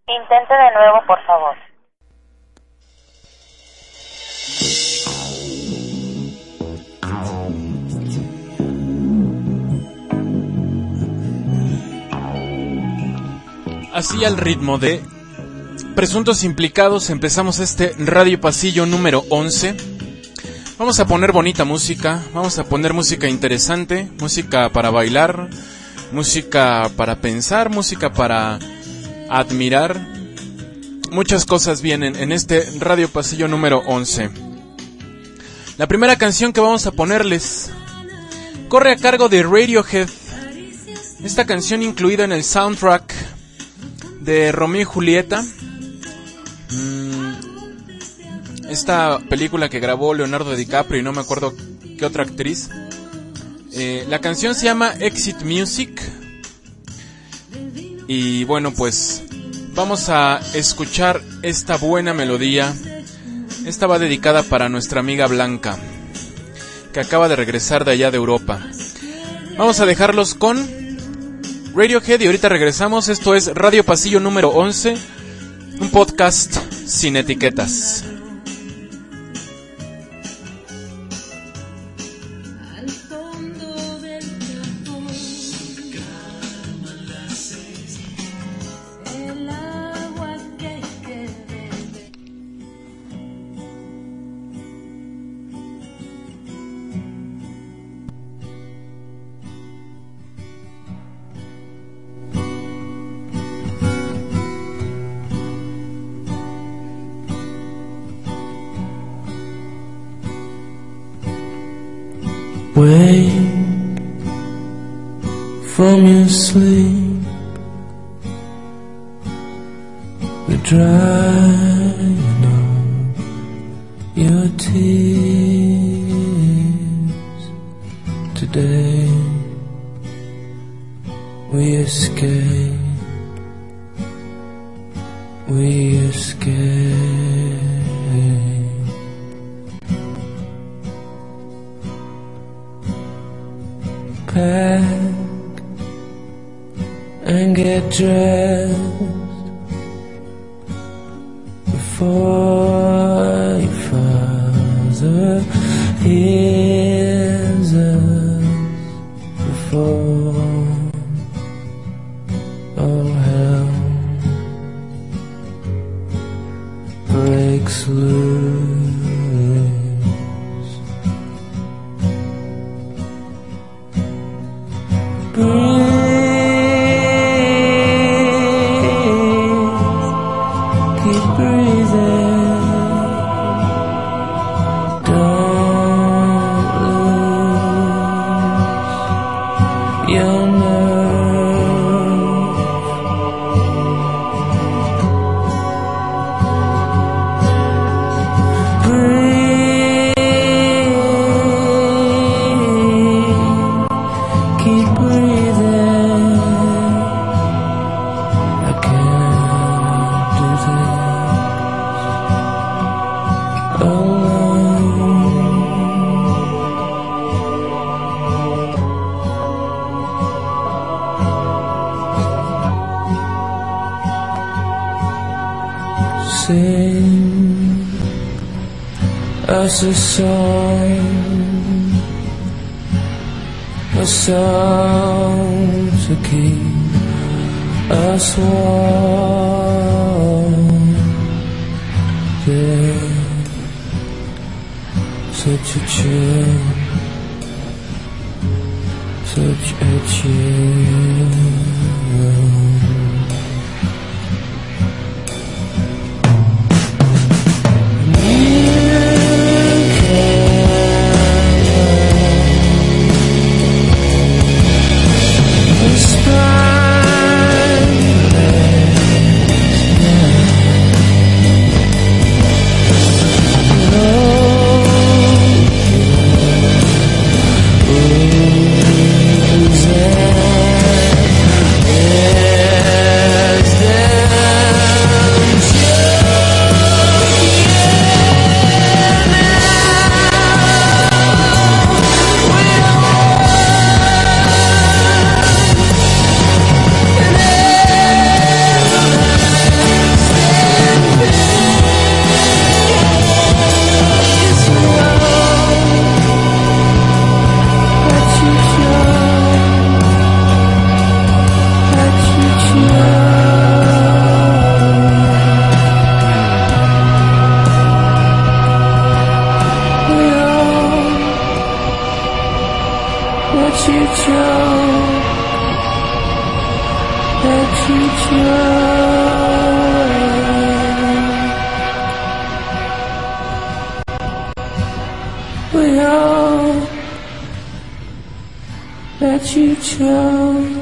Intente de nuevo, por favor. Así al ritmo de Presuntos Implicados empezamos este Radio Pasillo número 11. Vamos a poner bonita música, vamos a poner música interesante, música para bailar, música para pensar, música para admirar. Muchas cosas vienen en este Radio Pasillo número 11. La primera canción que vamos a ponerles corre a cargo de Radiohead. Esta canción incluida en el soundtrack de Romeo y Julieta, esta película que grabó Leonardo DiCaprio y no me acuerdo qué otra actriz. La canción se llama Exit Music. Y bueno, pues vamos a escuchar esta buena melodía. Esta va dedicada para nuestra amiga Blanca, que acaba de regresar de allá de Europa. Vamos a dejarlos con Radiohead y ahorita regresamos. Esto es Radio Pasillo número 11, un podcast sin etiquetas. Wake from your sleep, we're drying up your tears. Today we escape, we escape. Pack and get dressed before your father hears us, before all hell breaks loose. Sing us a song to keep us warm. There's such a chill, such a chill. that you chose. We all that you chose.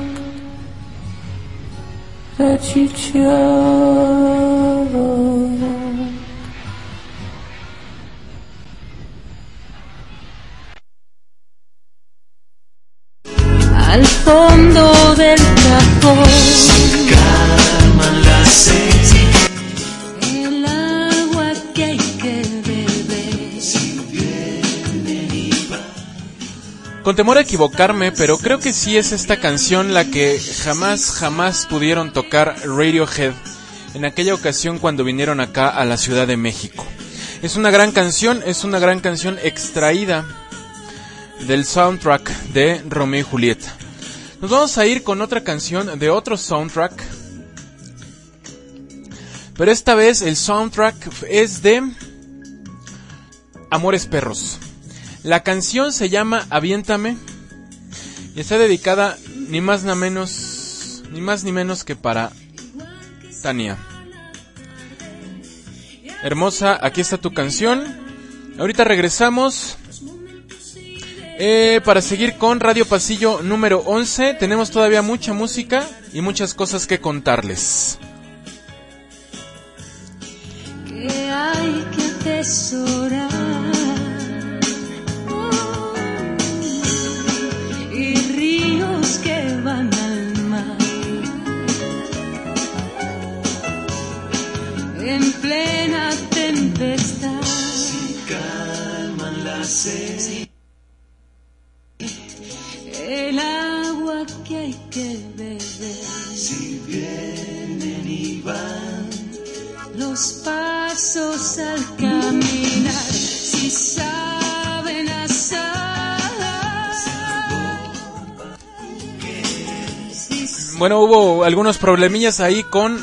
That you chose. Al fondo del cajón se calman las sed, el agua que hay que beber. si vienen y van. Con temor a equivocarme, pero creo que sí es esta canción la que jamás pudieron tocar Radiohead en aquella ocasión cuando vinieron acá a la Ciudad de México. Es una gran canción extraída del soundtrack de Romeo y Julieta. Nos vamos a ir con otra canción de otro soundtrack, pero esta vez el soundtrack es de Amores Perros. La canción se llama Aviéntame y está dedicada ni más ni menos que para Tania. Hermosa, aquí está tu canción. Ahorita regresamos para seguir con Radio Pasillo número 11. Tenemos todavía mucha música y muchas cosas que contarles. Que hay que atesorar y ríos que van al mar en plena tempestad. Si calman la sed, El agua que hay que beber. si vienen y van. Los pasos al caminar, si saben Bueno, hubo algunos problemillas ahí con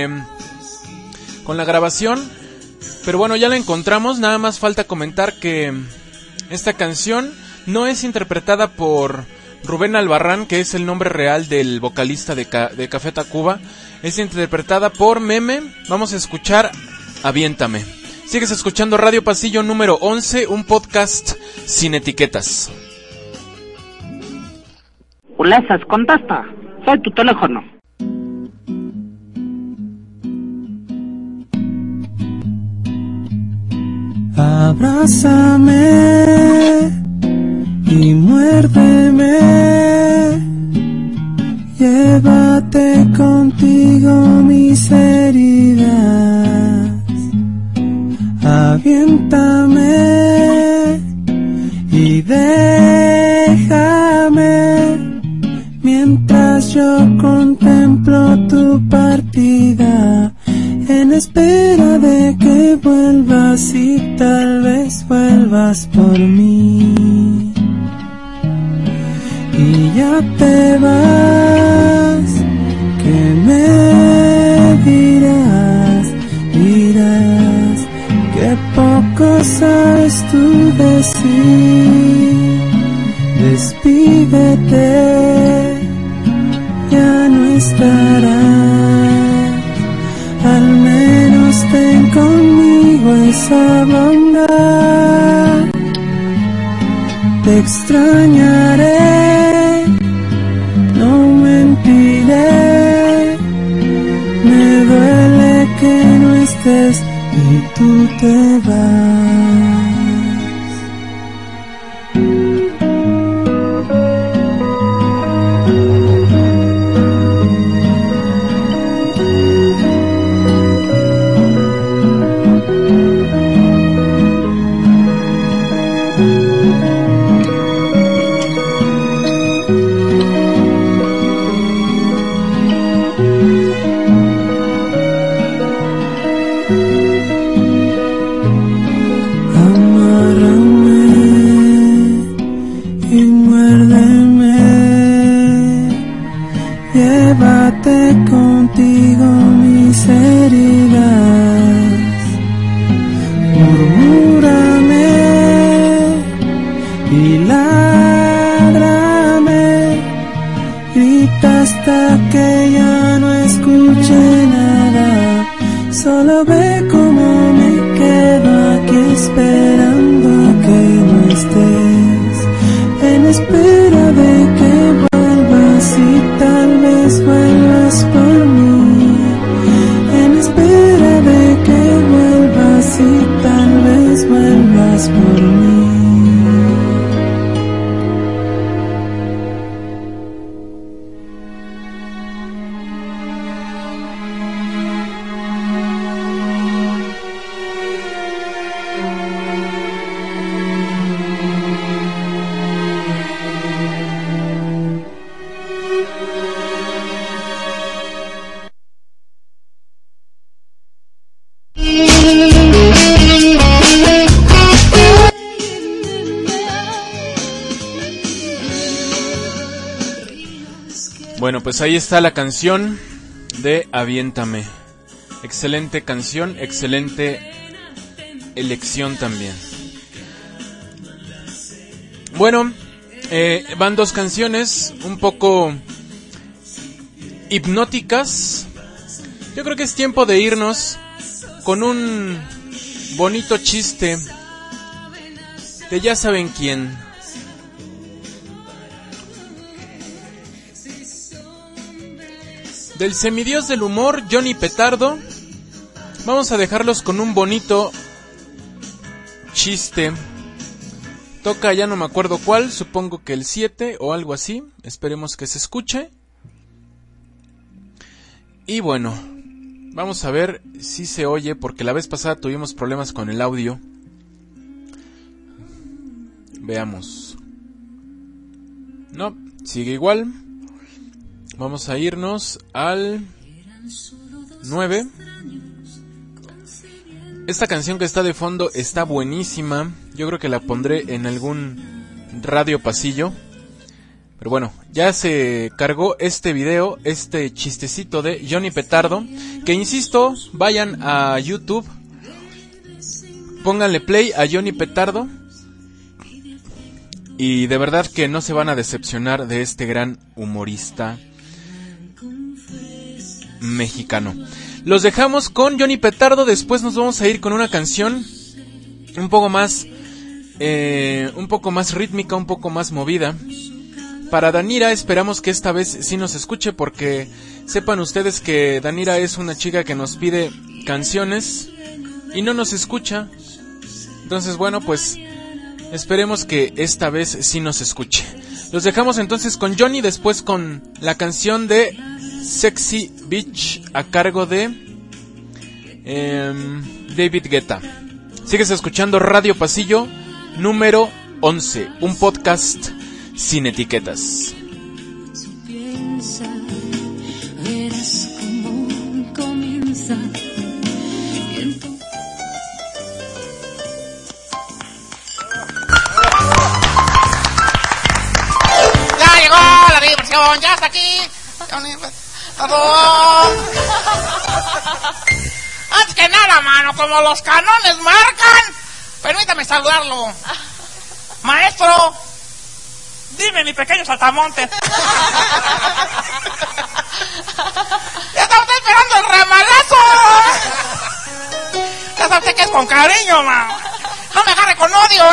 la grabación, pero bueno, ya la encontramos. Nada más falta comentar que esta canción no es interpretada por Rubén Albarrán, que es el nombre real del vocalista de Café Tacuba. Es interpretada por Meme. Vamos a escuchar Aviéntame. Sigues escuchando Radio Pasillo número 11, un podcast sin etiquetas. Ulises, contesta. Soy tu teléfono. Abrázame y muérdeme, llévate contigo mis heridas, aviéntame y déjame mientras yo contemplo tu partida, en espera de que vuelvas y tal vez vuelvas por mí. Y ya te vas, que me dirás que poco sabes tú decir. Despídete, ya no estarás, al menos ten conmigo esa bondad. Te extrañaré, no mentiré, me duele que no estés y tú te vas. Llévate contigo mis heridas, murmúrame y ládrame, grita hasta que ya pues ahí está la canción de Aviéntame. Excelente canción, excelente elección también. Bueno, van dos canciones un poco hipnóticas. Yo creo que es tiempo de irnos con un bonito chiste de ya saben quién. Del semidios del humor, Johnny Petardo. Vamos a dejarlos con un bonito chiste. Toca, ya no me acuerdo cuál, supongo que el 7 o algo así. Esperemos que se escuche. Y bueno, vamos a ver si se oye, porque la vez pasada tuvimos problemas con el audio. Veamos. No, sigue igual. Vamos a irnos al 9. Esta canción que está de fondo está buenísima. Yo creo que la pondré en algún radio pasillo. Pero bueno, ya se cargó este video, este chistecito de Johnny Petardo. Que insisto, vayan a YouTube, pónganle play a Johnny Petardo. Y de verdad que no se van a decepcionar de este gran humorista mexicano. Los dejamos con Johnny Petardo. Después nos vamos a ir con una canción un poco más rítmica, un poco más movida. Para Danira, esperamos que esta vez sí nos escuche, porque sepan ustedes que Danira es una chica que nos pide canciones y no nos escucha. Entonces bueno, pues esperemos que esta vez sí nos escuche. Los dejamos entonces con Johnny, después con la canción de Sexy Beach a cargo de David Guetta. Sigues escuchando Radio Pasillo número 11, un podcast sin etiquetas. Piensa, verás cómo comienza. Ya llegó la diversión, ya está aquí. Antes que nada, mano, como los canones marcan, permítame saludarlo. Maestro, dime, mi pequeño saltamontes. Ya está usted esperando el ramalazo. Ya sabe usted que es con cariño, man. No me agarre con odio,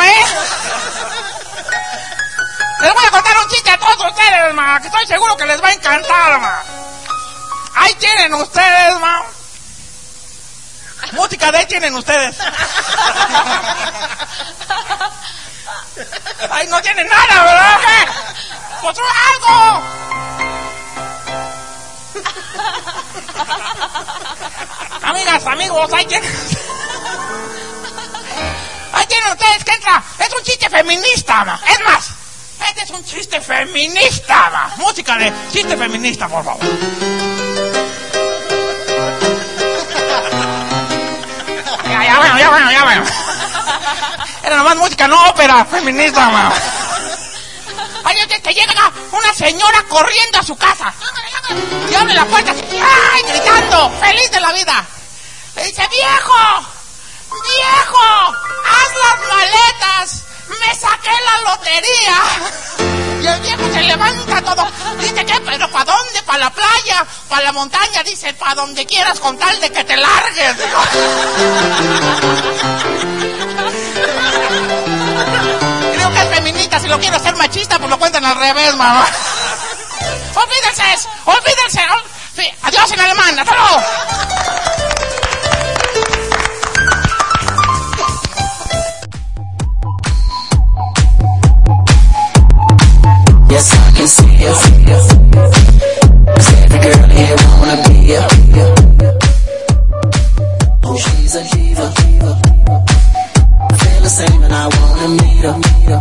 Les voy a contar un chiste a todos ustedes, man, que estoy seguro que les va a encantar, man. Ahí tienen ustedes, man. Música de ahí tienen ustedes. Ahí no tienen nada, ¿verdad? ¡Pues algo! Amigas, amigos, ahí tienen ustedes que entra. Es un chiste feminista, ma. Es más, este es un chiste feminista, ma. Música de chiste feminista, por favor. Ya bueno. Era nomás música, no ópera feminista, ma. Ay, que llega una señora corriendo a su casa y abre la puerta, ¡ay! Gritando, feliz de la vida. Le dice: viejo, haz las maletas, me saqué la lotería. Y el viejo se levanta todo. Dice: ¿qué? ¿Pero para dónde? ¿Para la playa? ¿Para la montaña? Dice: para donde quieras, con tal de que te largues. Creo que es feminista. Si lo quiero hacer machista, pues lo cuentan al revés, mamá. Olvídense. Adiós en alemán. Hasta luego. Yes, I can see you. 'Cause every girl here wanna be you. Oh, she's a diva. I feel the same and I wanna meet her.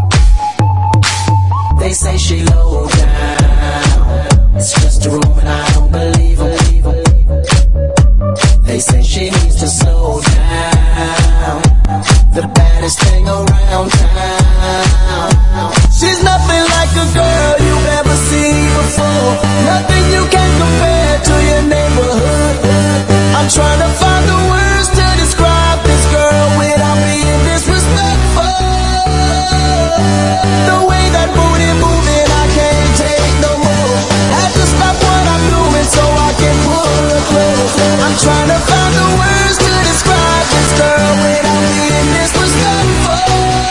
They say she low down. It's just a rumor and I don't believe them. They say she needs to slow down. the baddest thing around town. She's nothing like a girl you've ever seen before. Nothing you can compare to your neighborhood. I'm trying to find the words to describe this girl without being disrespectful. The way that booty moving, I can't take no more. Had to stop what I'm doing so I can pull her close. I'm trying to find the words to describe this girl without being disrespectful.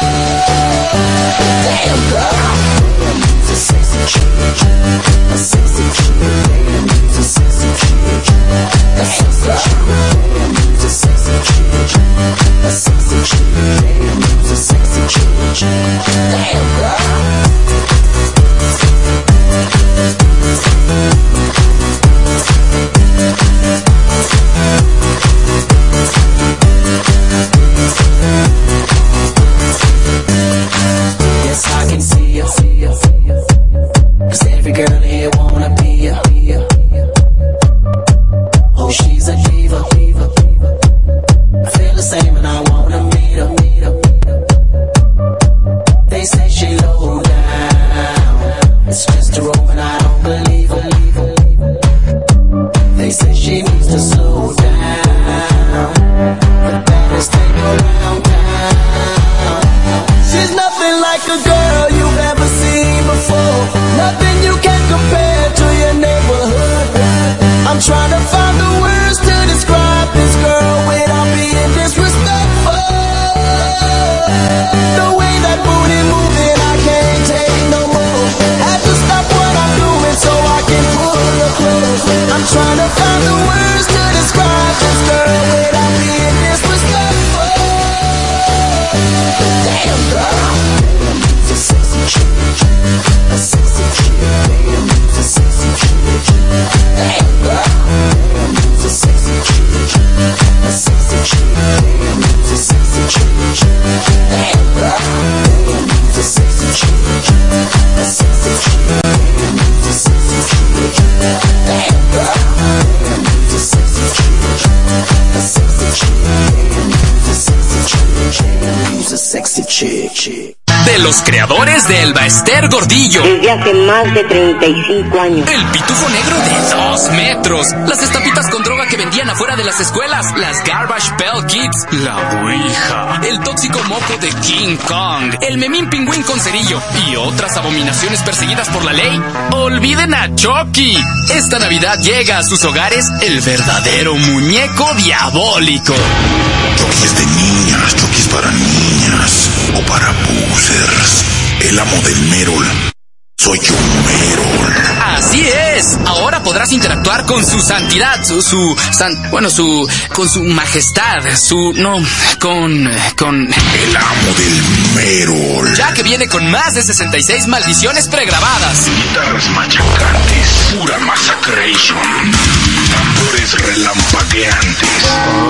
Damn girl, she's a sexy chick, a sexy chick. Damn, she's a sexy chick, a sexy chick. Damn, she's a sexy chick, a sexy chick. Damn, she's a sexy chick. Damn girl. Yes, I can see you, 'cause every girl here wanna be ya. Oh, she's a diva. I feel the same and I wanna meet her. They say she low down, it's just a room and I don't believe her. They say she needs to slow down, the baddest thing around town. She's nothing like a girl you've ever seen before. Nothing you can compare to your neighborhood. I'm trying to find the words to describe this girl without being disrespectful. The way that booty moving, I can't take no more. Had to stop what I'm doing so I can pull her close. I'm trying to find the words to describe this girl without being disrespectful. Damn girl, she's a sexy chick, a sexy chick. Damn, she's a sexy chick. Damn girl, she's a sexy chick, a sexy chick. Damn, she's a sexy chick. Damn girl, she's a sexy chick, a sexy chick. Damn, she's a sexy chick. Damn girl, she's a sexy chick, a sexy chick. Damn, she's a sexy chick. Damn, she's a sexy chick. De los creadores de Elba Ester Gordillo. Desde hace más de 35 años. El pitufo negro de 2 metros. Las estampitas con droga que vendían afuera de las escuelas. Las Garbage Pail Kids. La Ouija. El tóxico moco de King Kong. El memín pingüín con cerillo. Y otras abominaciones perseguidas por la ley. Olviden a Chucky. Esta Navidad llega a sus hogares el verdadero muñeco diabólico. Chucky es de niñas, Chucky es para niñas o para posers. El amo del Merol. Soy yo, Merol. Así es. Ahora podrás interactuar con su santidad, con su majestad, con el amo del Merol. Ya que viene con más de 66 maldiciones pregrabadas. Guitarras machacantes, pura massacration. Tambores relampagueantes.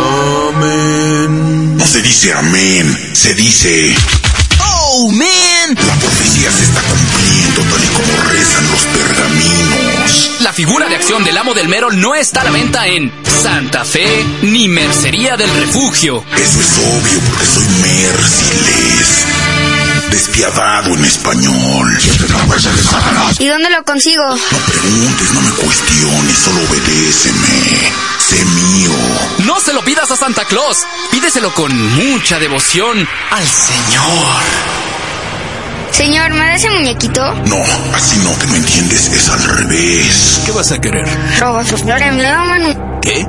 Amén. No se dice amén, se dice... ¡Oh, man! La profecía se está cumpliendo tal y como rezan los pergaminos. La figura de acción del amo del Merol no está a la venta en Santa Fe ni Mercería del Refugio. Eso es obvio porque soy merciless. Despiadado en español. ¿Y dónde lo consigo? No preguntes, no me cuestiones, solo obedéceme. Sé mío. No se lo pidas a Santa Claus. Pídeselo con mucha devoción al Señor. Señor, ¿me da ese muñequito? No, así no, te me entiendes, es al revés. ¿Qué vas a querer? ¿Qué?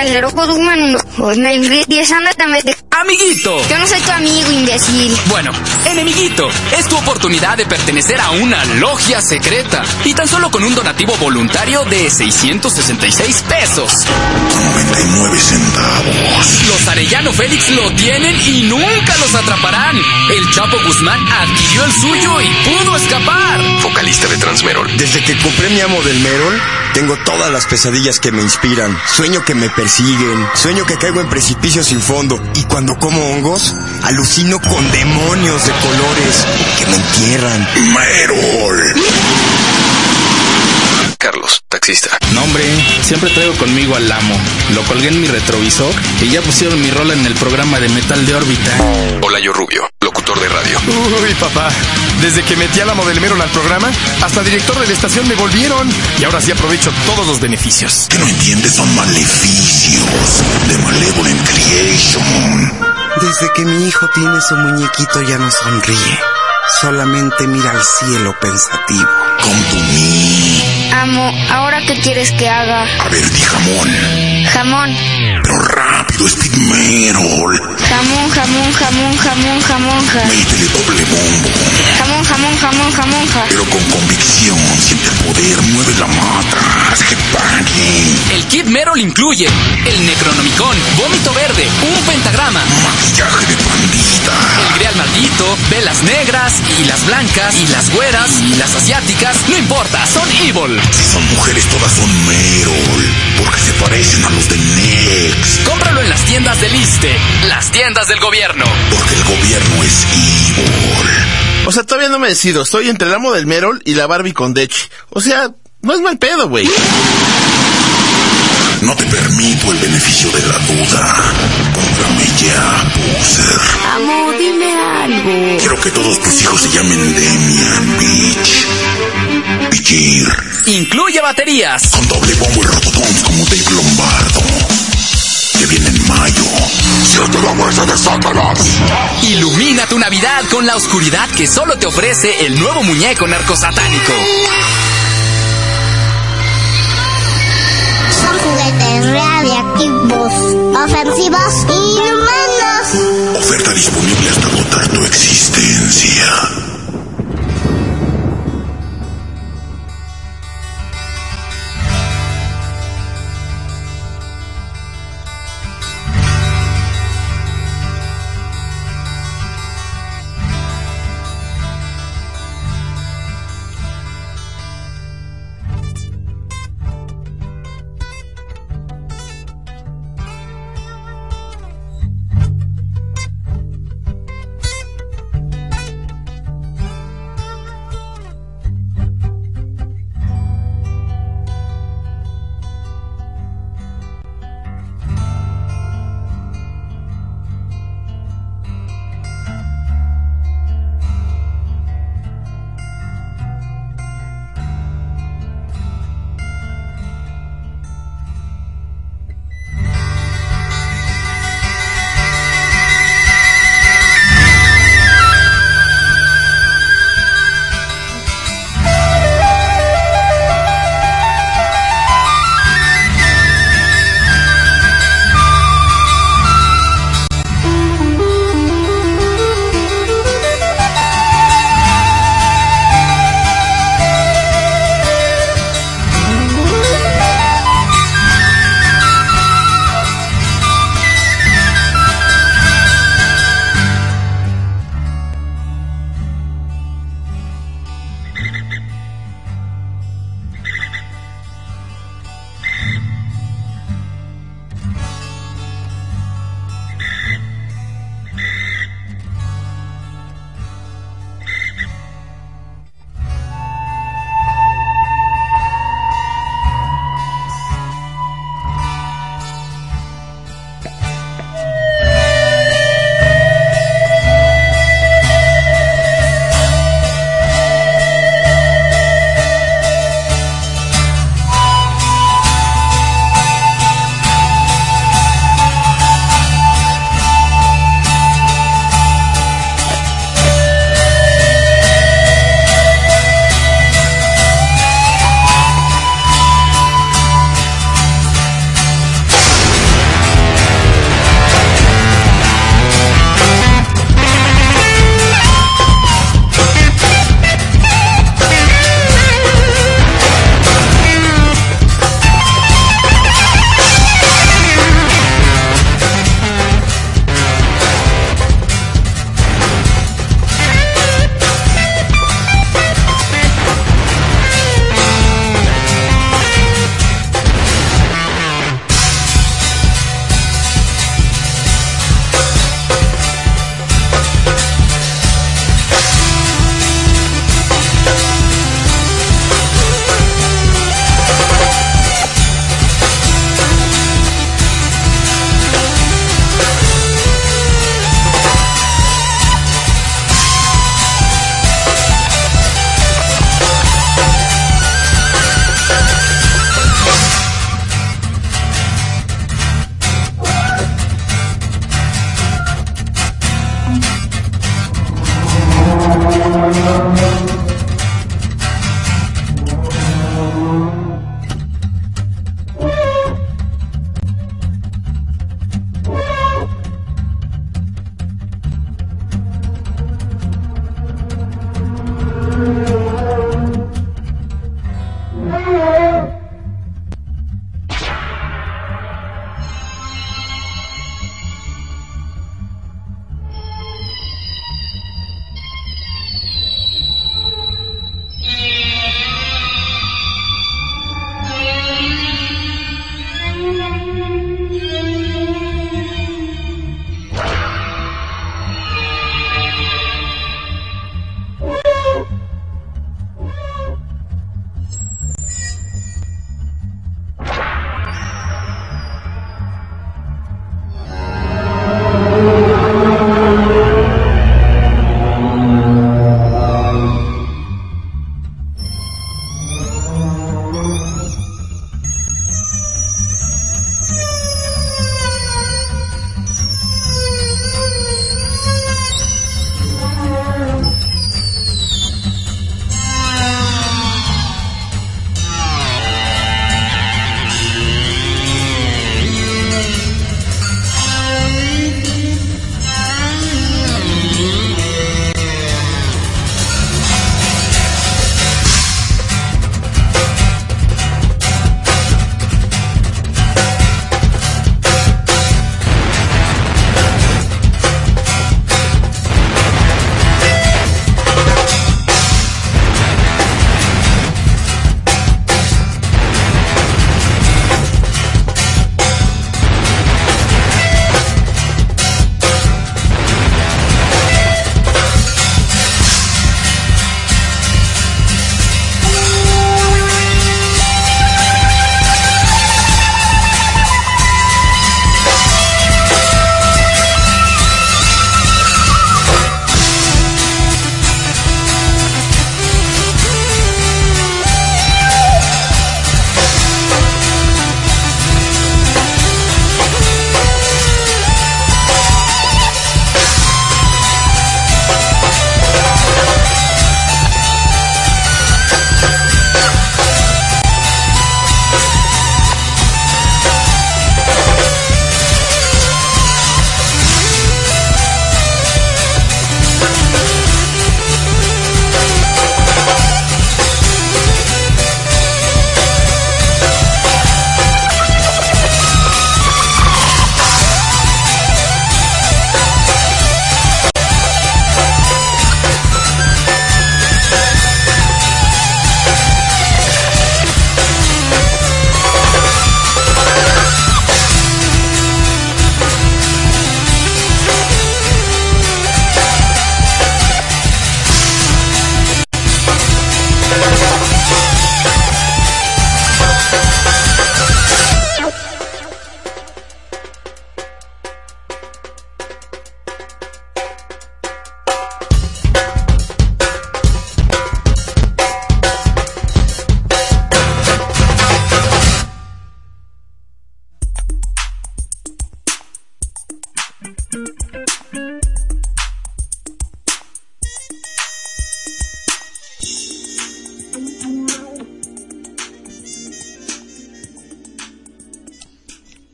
Amiguito. Yo no soy tu amigo, imbécil. Bueno, enemiguito, es tu oportunidad de pertenecer a una logia secreta. Y tan solo con un donativo voluntario de 666 pesos. 99 centavos. Los Arellano Félix lo tienen y nunca los atraparán. El Chapo Guzmán adquirió el suyo y pudo escapar. Vocalista de Transmerol. Desde que compré mi amo del Merol, tengo todas las pesadillas que me inspiran. Sueño que me persiguen, sueño que caigo en precipicios sin fondo. Y cuando como hongos, alucino con demonios de colores que me entierran. Merol. Carlos, taxista. No, hombre, siempre traigo conmigo al amo. Lo colgué en mi retrovisor y ya pusieron mi rola en el programa de metal de órbita. Hola, yo Rubio, locutor de radio. Uy, papá, desde que metí a la Model Merol al programa, hasta director de la estación me volvieron. Y ahora sí aprovecho todos los beneficios. ¿Qué no entiendes? Son maleficios de Malevolent Creation. Desde que mi hijo tiene su muñequito ya no sonríe. Solamente mira al cielo pensativo. Come to me. Amo, ¿ahora qué quieres que haga? A ver, di jamón. Jamón. Pero rápido, Speed Merol. Jamón, jamón, jamón, jamón, jamón, Métele doble bombo. Jamón, jamón, jamón, jamón, Pero con convicción, siente el poder, mueve la mata, haz que paguen. El kit Merol incluye el Necronomicon, vómito verde, un pentagrama, maquillaje de pandita, el grial maldito, velas negras y las blancas y las güeras y las asiáticas, no importa, son evil. Si son mujeres todas son Merol, porque se parecen a los de Nex. Cómpralo en las tiendas del ISSSTE, las tiendas del gobierno. Porque el gobierno es evil. O sea, todavía no me decido, estoy entre la Model Merol y la Barbie con Dechi. O sea, no es mal pedo, güey. No te permito el beneficio de la duda. Cómprame ya, Bowser. Amo, dime algo. Quiero que todos tus hijos se llamen Demian, Beach, Pichir. Incluye baterías. Con doble bombo y rototoms como Dave Lombardo. Que viene en mayo. ¡Siente la fuerza de Satanás! Ilumina tu Navidad con la oscuridad que solo te ofrece el nuevo muñeco narcosatánico. Son juguetes radiactivos, ofensivos y inhumanos. Oferta disponible hasta agotar tu existencia.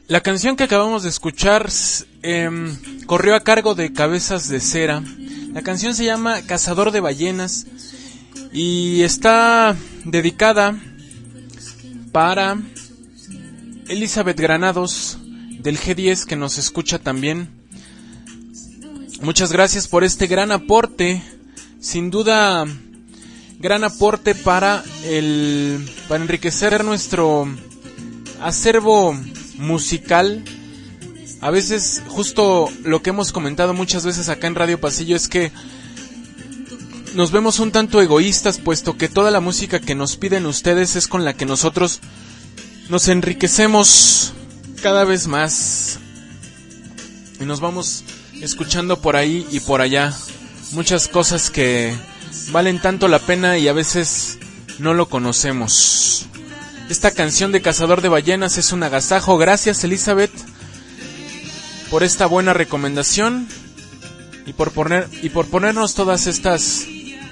La canción que acabamos de escuchar corrió a cargo de Cabezas de Cera. La canción se llama Cazador de Ballenas y está dedicada para Elizabeth Granados del G10, que nos escucha también. Muchas gracias por este gran aporte, sin duda gran aporte para enriquecer nuestro acervo musical. A veces, justo lo que hemos comentado muchas veces acá en Radio Pasillo, es que nos vemos un tanto egoístas, puesto que toda la música que nos piden ustedes es con la que nosotros nos enriquecemos cada vez más y nos vamos escuchando por ahí y por allá muchas cosas que valen tanto la pena y a veces no lo conocemos. Esta canción de Cazador de Ballenas es un agasajo. Gracias, Elizabeth, por esta buena recomendación y por ponernos todas estas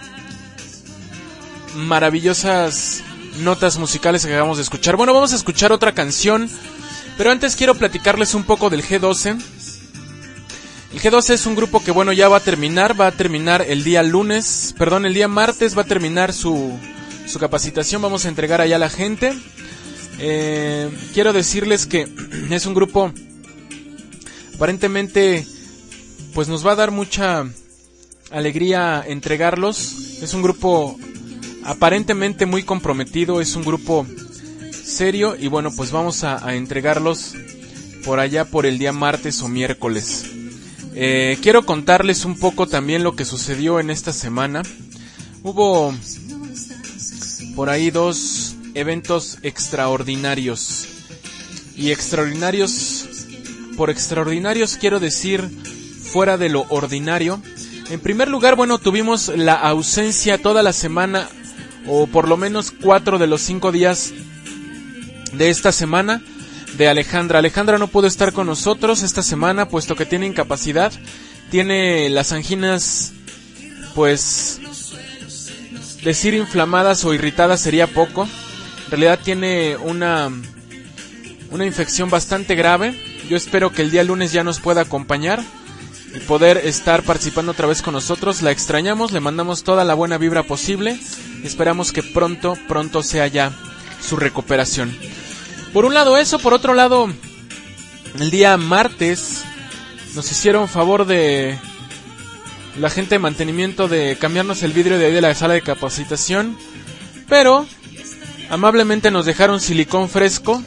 maravillosas notas musicales que acabamos de escuchar. Bueno, vamos a escuchar otra canción, pero antes quiero platicarles un poco del G12. El G12 es un grupo que, bueno, ya va a terminar el día martes va a terminar su capacitación. Vamos a entregar allá a la gente. Quiero decirles que es un grupo, aparentemente, pues nos va a dar mucha alegría entregarlos. Es un grupo aparentemente muy comprometido, es un grupo serio y bueno, pues vamos a entregarlos por allá por el día martes o miércoles. Quiero contarles un poco también lo que sucedió en esta semana. Hubo por ahí 2 eventos extraordinarios. Y por extraordinarios quiero decir fuera de lo ordinario. En primer lugar, bueno, tuvimos la ausencia toda la semana, o por lo menos 4 de los 5 días de esta semana, de Alejandra. Alejandra no pudo estar con nosotros esta semana, puesto que tiene incapacidad. Tiene las anginas, pues, decir inflamadas o irritadas sería poco. En realidad tiene una infección bastante grave. Yo espero que el día lunes ya nos pueda acompañar y poder estar participando otra vez con nosotros. La extrañamos, le mandamos toda la buena vibra posible. Esperamos que pronto sea ya su recuperación. Por un lado eso, por otro lado, el día martes nos hicieron favor de la gente de mantenimiento de cambiarnos el vidrio de ahí de la sala de capacitación, pero amablemente nos dejaron silicón fresco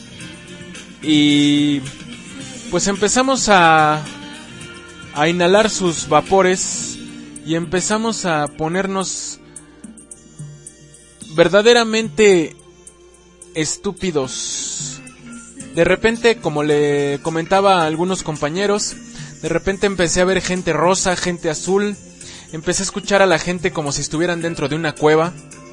y pues empezamos a inhalar sus vapores y empezamos a ponernos verdaderamente estúpidos. De repente, como le comentaba a algunos compañeros, de repente empecé a ver gente rosa, gente azul. Empecé a escuchar a la gente como si estuvieran dentro de una cueva.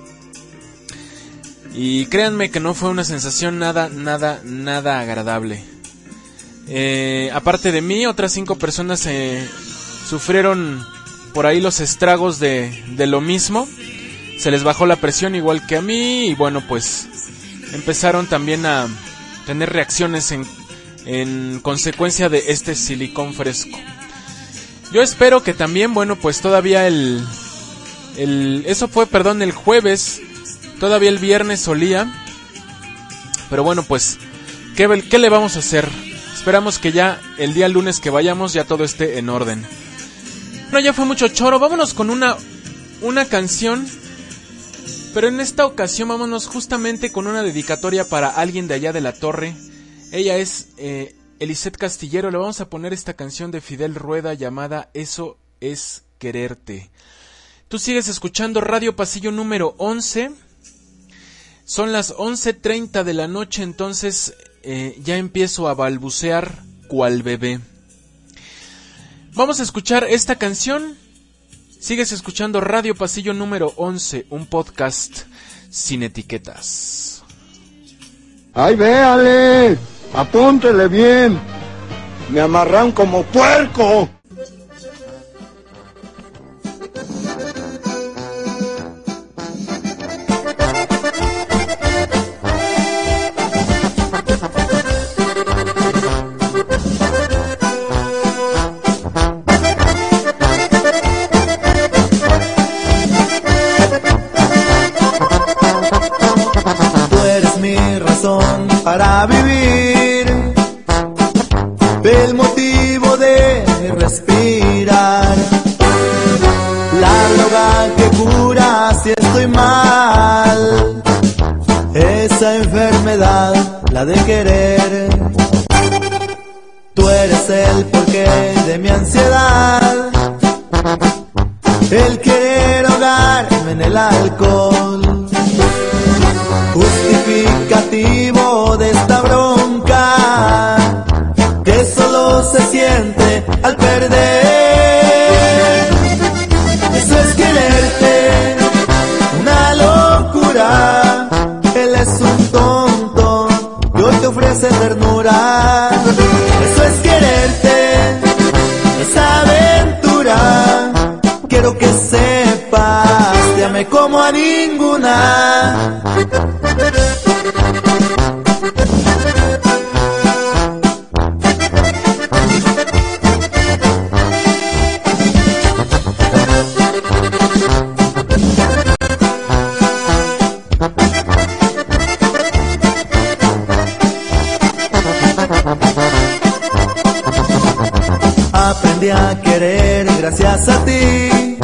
Y créanme que no fue una sensación nada agradable. Aparte de mí, otras 5 personas sufrieron por ahí los estragos de lo mismo. Se les bajó la presión igual que a mí y bueno, pues empezaron también a tener reacciones en consecuencia de este silicón fresco. Yo espero que también, bueno, pues todavía eso fue, el jueves, todavía el viernes olía, pero bueno, pues, ¿qué le vamos a hacer? Esperamos que ya el día lunes que vayamos ya todo esté en orden. No, ya fue mucho choro, vámonos con una canción. Pero en esta ocasión vámonos justamente con una dedicatoria para alguien de allá de la torre. Ella es Elisette Castillero. Le vamos a poner esta canción de Fidel Rueda llamada Eso es Quererte. Tú sigues escuchando Radio Pasillo número 11. Son las 11:30 de la noche, entonces ya empiezo a balbucear cual bebé. Vamos a escuchar esta canción. Sigues escuchando Radio Pasillo número 11, un podcast sin etiquetas. ¡Ay, véale! ¡Apúntele bien! ¡Me amarran como puerco! vivir, el motivo de respirar, la droga que cura si estoy mal, esa enfermedad, la de querer. Tú eres el porqué de mi ansiedad, el querer ahogarme en el alcohol, justificativo de esta bronca que solo se siente al perder. Eso es quererte, una locura. Él es un tonto y hoy te ofrece ternura. Eso es quererte, esa aventura. Quiero que sepas, te amé como a ninguna. Aprendí a querer gracias a ti,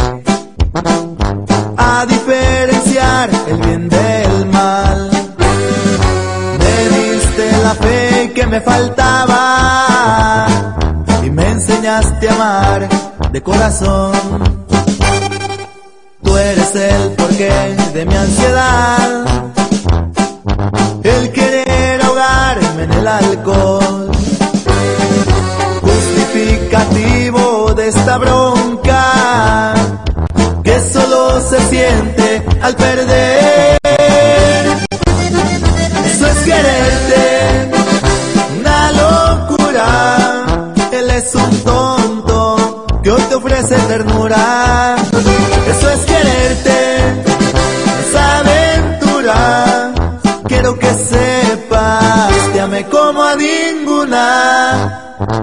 a diferenciar el bien del mal. Me diste la fe que me faltaba y me enseñaste a amar de corazón. Tú eres el porqué de mi ansiedad, el querer ahogarme en el alcohol, justificativo de esta bronca que solo se siente al perder. Eso es quererte, una locura. Él es un tonto que hoy te ofrece ternura. Eso es quererte, esa aventura. Quiero que sepas, te amé como a ninguna.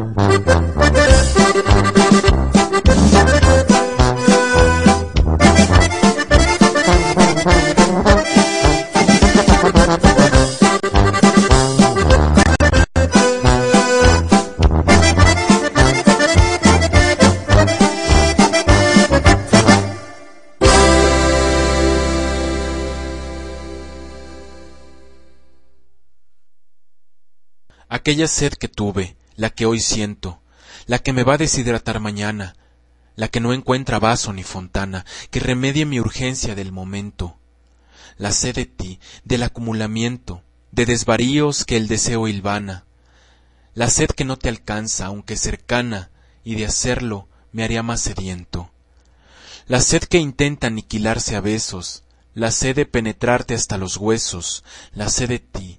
Aquella sed que tuve, la que hoy siento, la que me va a deshidratar mañana, la que no encuentra vaso ni fontana, que remedie mi urgencia del momento. La sed de ti, del acumulamiento, de desvaríos que el deseo hilvana. La sed que no te alcanza, aunque cercana, y de hacerlo me haría más sediento. La sed que intenta aniquilarse a besos, la sed de penetrarte hasta los huesos, la sed de ti,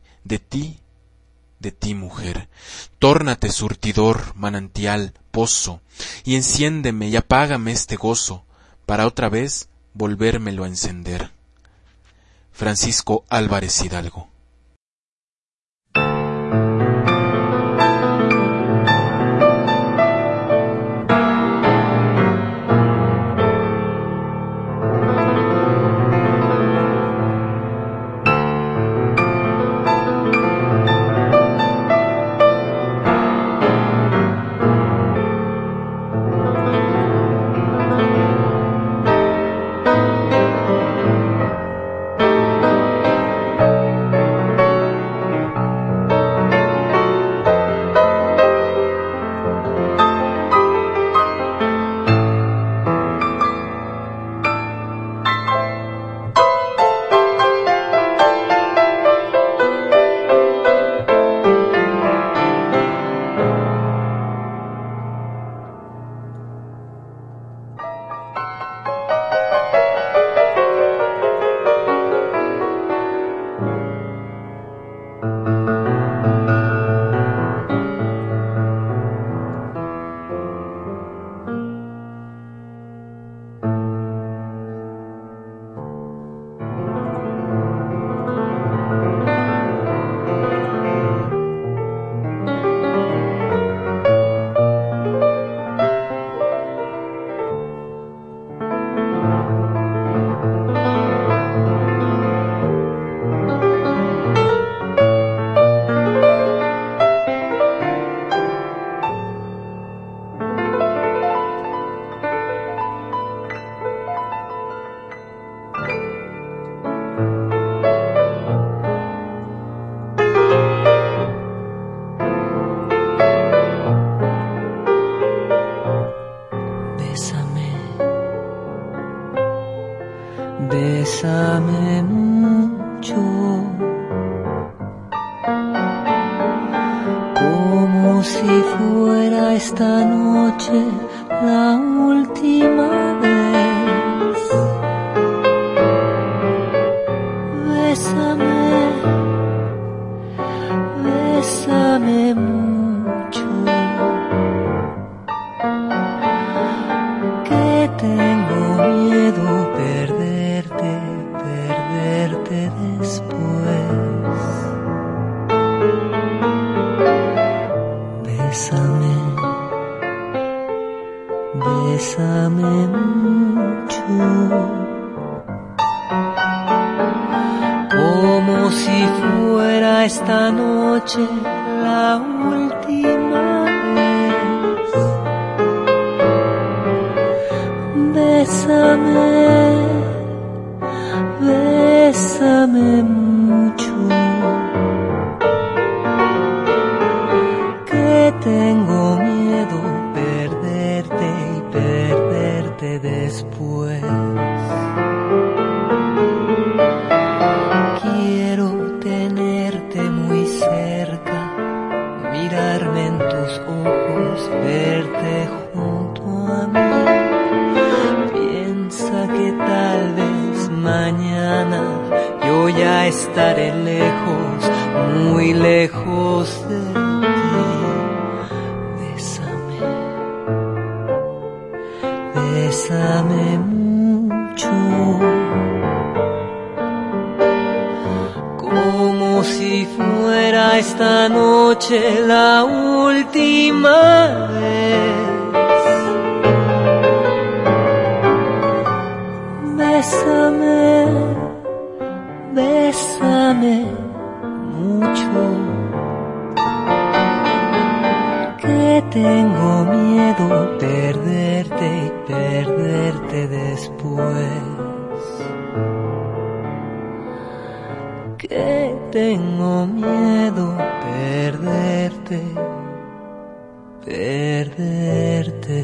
mujer. Tórnate surtidor, manantial, pozo, y enciéndeme y apágame este gozo, para otra vez volvérmelo a encender. Francisco Álvarez Hidalgo. si fuera esta noche la última vez. Bésame, bésame mucho, que tengo miedo perderte después. Bésame, bésame mucho, como si fuera esta noche la última vez. Bésame, bésame mucho, que tengo miedo perderte y perderte después. Quiero tenerte muy cerca, mirarme en tus ojos, verte junto a mí. Piensa que tal vez mañana yo ya estaré lejos, muy lejos de ti. Bésame, bésame mucho, como si fuera esta noche la última vez. Bésame, bésame mucho, que tengo miedo perderte y perderte después. Que tengo miedo perderte, perderte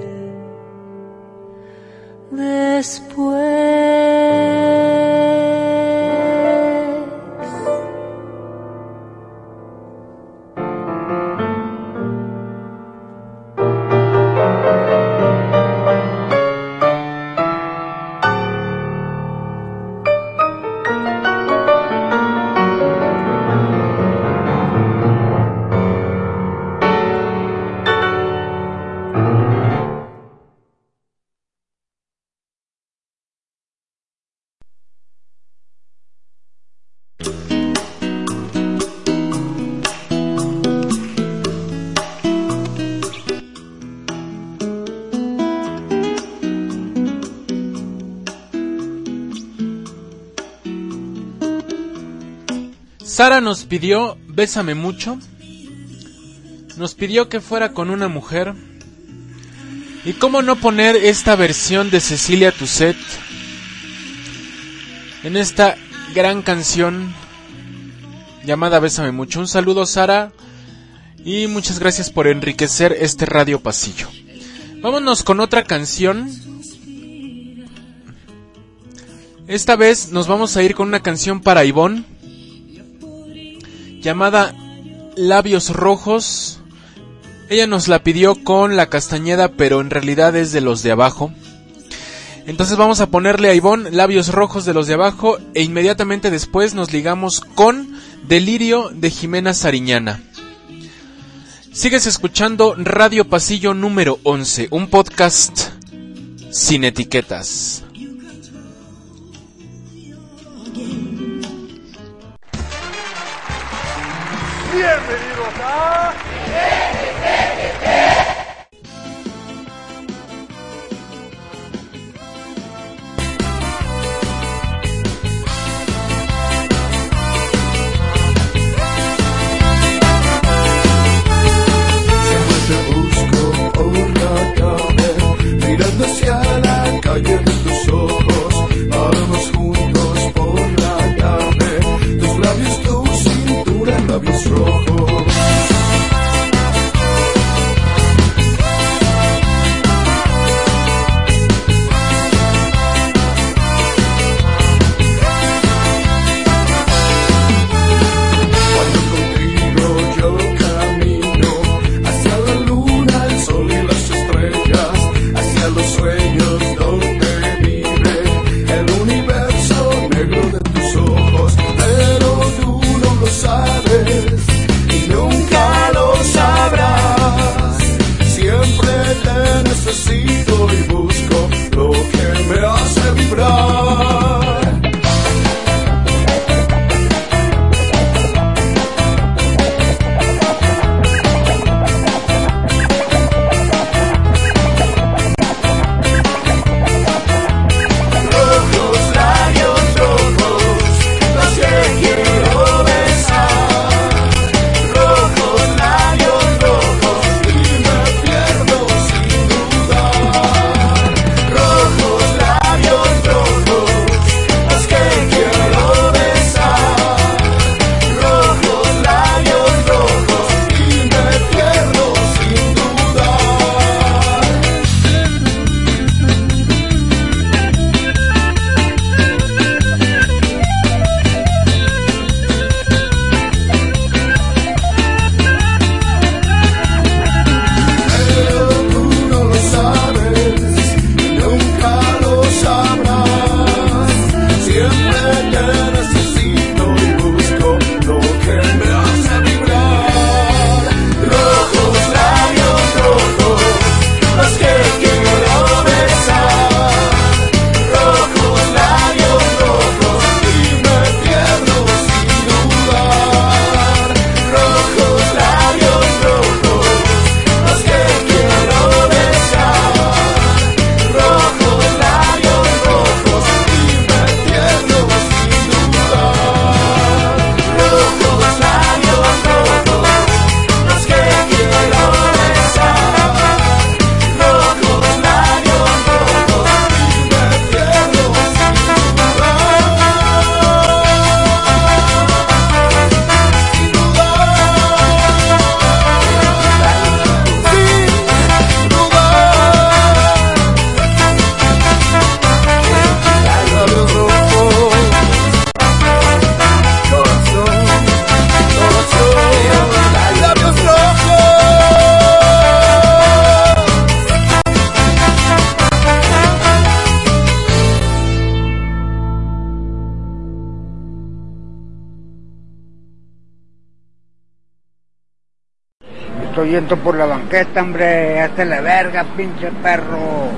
después. Sara nos pidió Bésame mucho, nos pidió que fuera con una mujer, y cómo no poner esta versión de Cecilia Toussaint en esta gran canción llamada Bésame mucho. Un saludo, Sara, y muchas gracias por enriquecer este Radio Pasillo. Vámonos con otra canción. Esta vez nos vamos a ir con una canción para Ivonne llamada Labios Rojos. Ella nos la pidió con La Castañeda, pero en realidad es de Los de Abajo. Entonces vamos a ponerle a Ivonne Labios Rojos de Los de Abajo, e inmediatamente después nos ligamos con Delirio de Jimena Sariñana. Sigues escuchando Radio Pasillo número 11, un podcast sin etiquetas. Bienvenidos a... Siempre te busco por la calle, mirando hacia la calle de tus ojos. Vamos juntos por la tarde, tus labios, tu cintura, labios rojos. estoy yendo por la banqueta, hombre. Hazte la verga, pinche perro.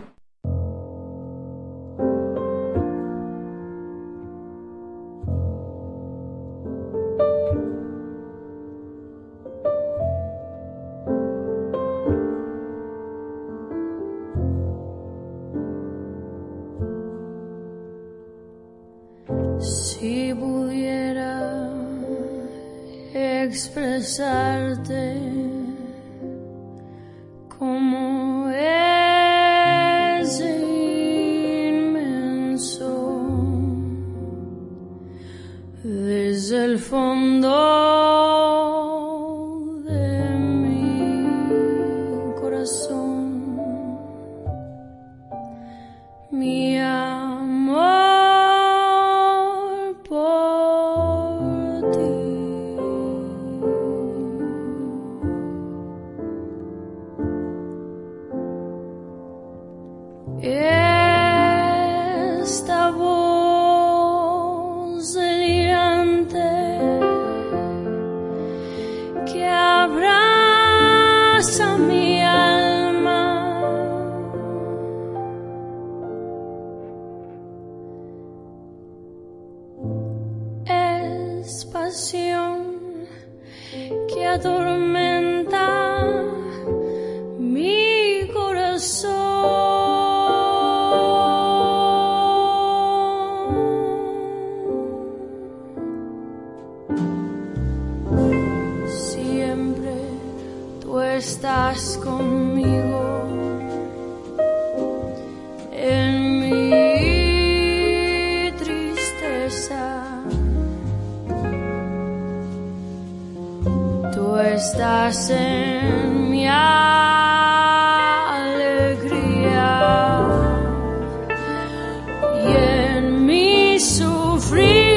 Si pudiera expresarte como es inmenso desde el fondo de mi corazón, mi amor por ti. Esta voz delirante que abraza mi alma es pasión que atormenta mi corazón. Siempre tú estás conmigo en mi tristeza. Tú estás en mi alegría y en mi sufrir.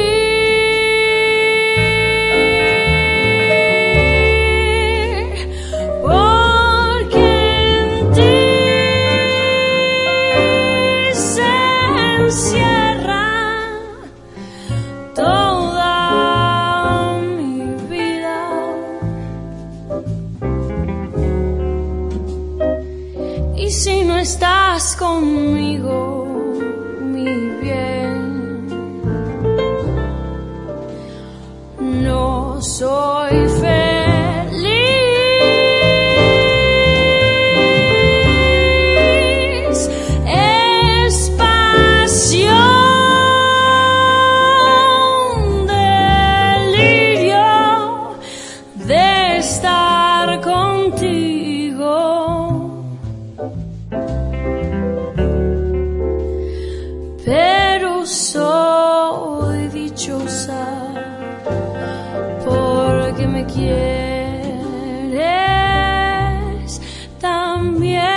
Estás conmigo, mi bien. No soy feliz, es pasión, delirio de estar contigo. Pero soy dichosa porque me quieres también.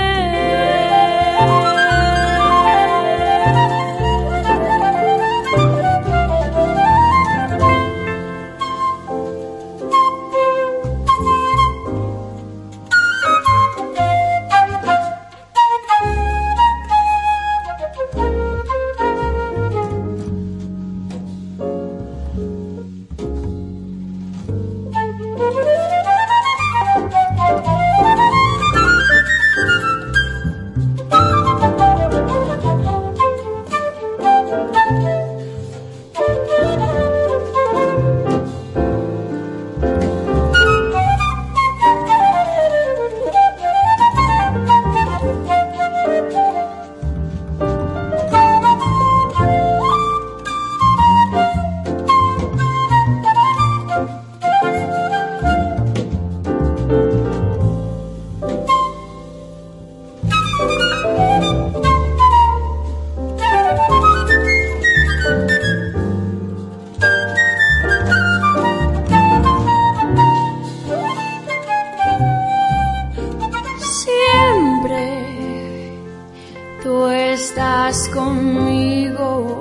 Tú estás conmigo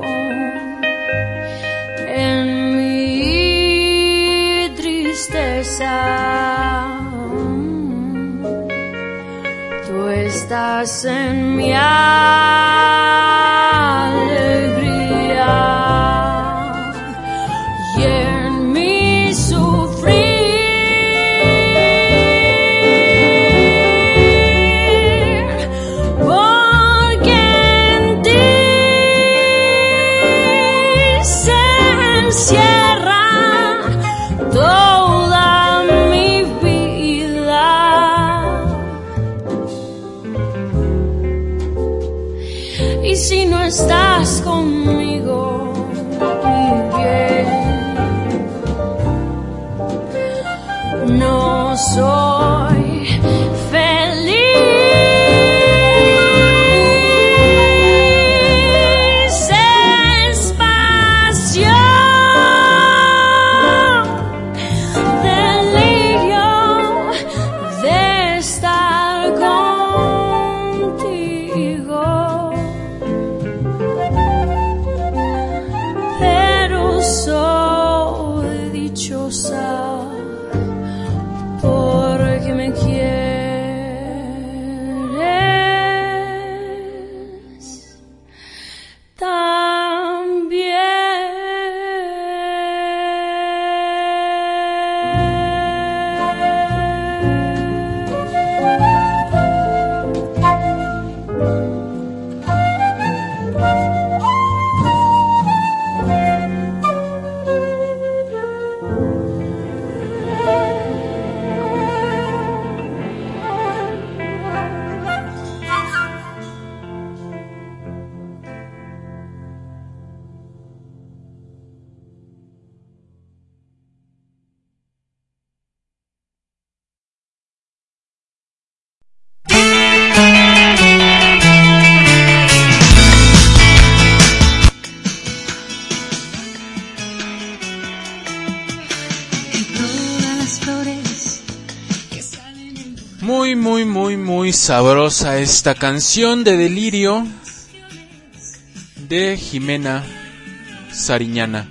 en mi tristeza. Tú estás en mi alegría y en mi sufrir. no soy feliz. Es pasión, delirio de estar contigo, pero soy dichosa porque me quieres también. Muy sabrosa esta canción de Delirio de Jimena Sariñana.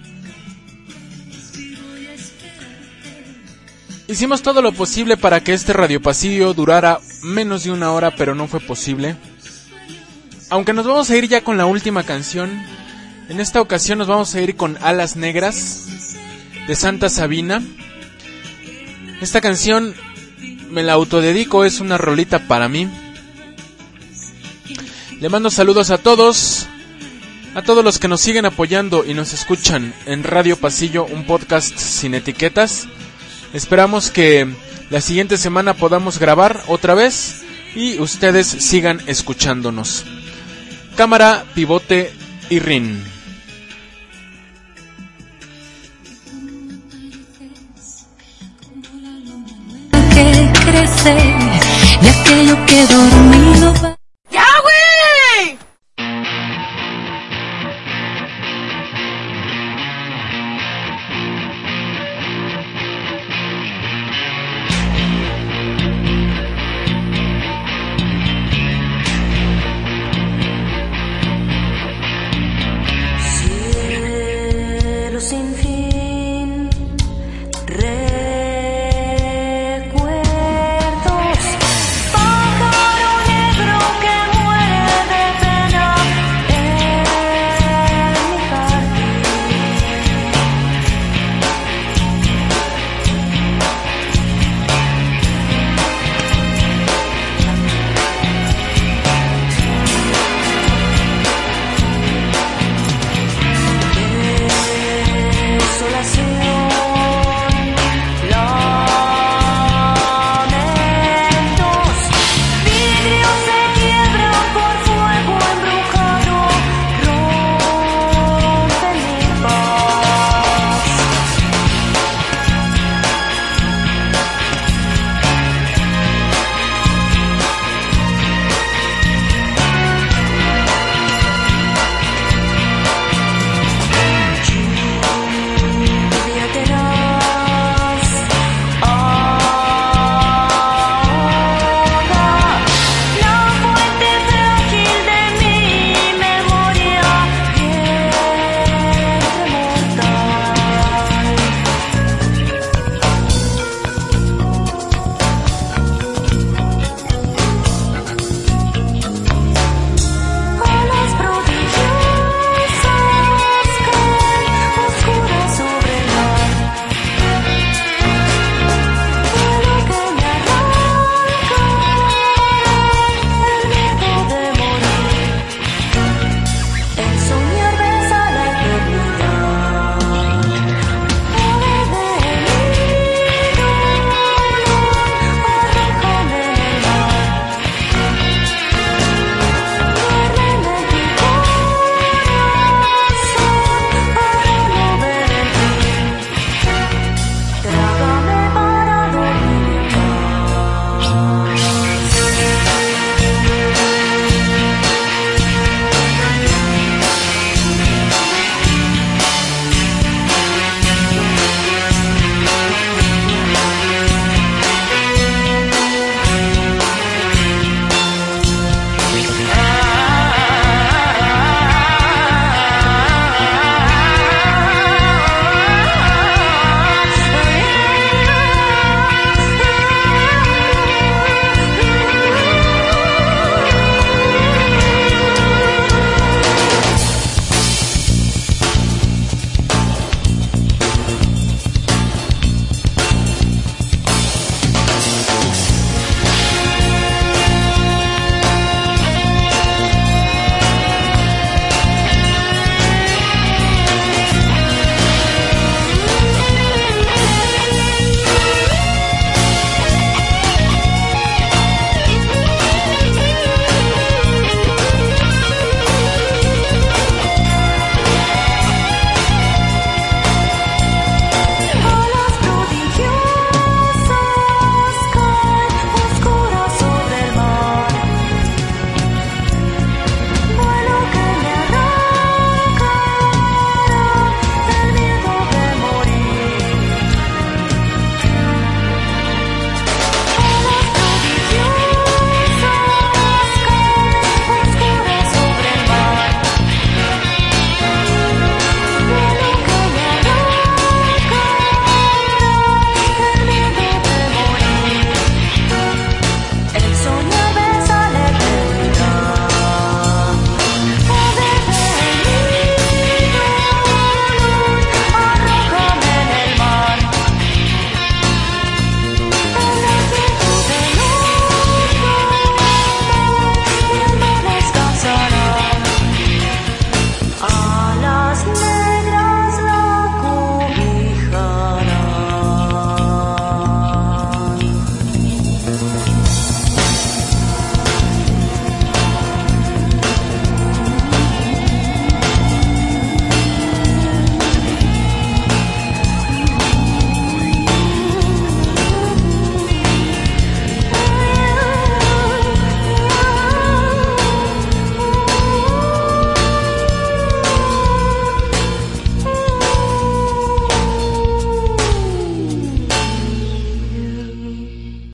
Hicimos todo lo posible para que este Radio Pasillo durara menos de una hora, pero no fue posible. Aunque nos vamos a ir ya con la última canción. En esta ocasión nos vamos a ir con Alas Negras de Santa Sabina. Esta canción me la autodedico, es una rolita para mí. Le mando saludos a todos los que nos siguen apoyando y nos escuchan en Radio Pasillo, un podcast sin etiquetas. Esperamos que la siguiente semana podamos grabar otra vez y ustedes sigan escuchándonos. Cámara, pivote y rin. Que crece de aquello que dormido va.